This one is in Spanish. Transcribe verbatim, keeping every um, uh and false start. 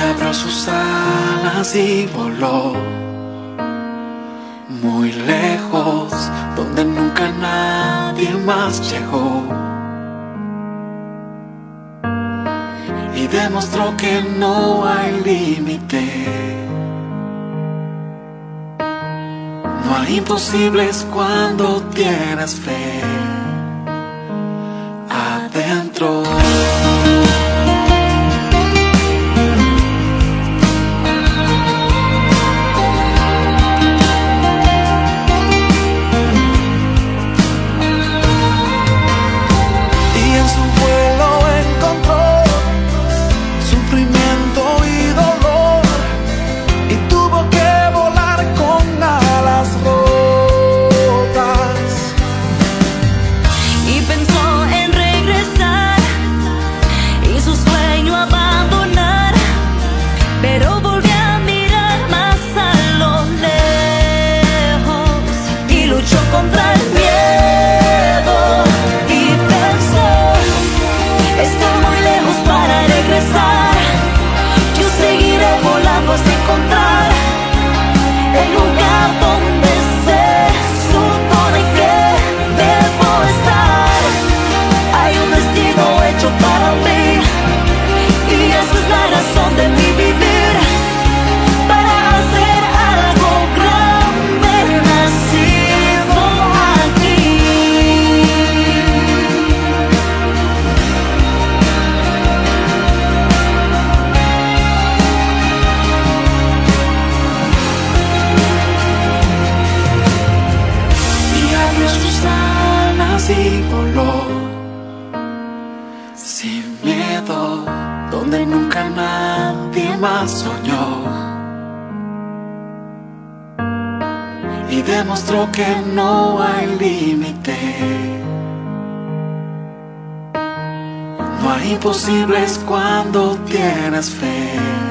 abrió sus alas y voló muy lejos, donde nunca nadie más llegó, y demostró que no hay límite. No hay imposibles cuando tienes fe adentro. Contra el miedo y pensó, estoy muy lejos para regresar. Yo seguiré volando hasta encontrar el lugar donde se supone que debo estar. Hay un destino hecho para mí, y esa es la razón de mi vivir, para hacer algo grande. Nací y voló sin miedo, donde nunca nadie más soñó, y demostró que no hay límite. No hay imposibles cuando tienes fe.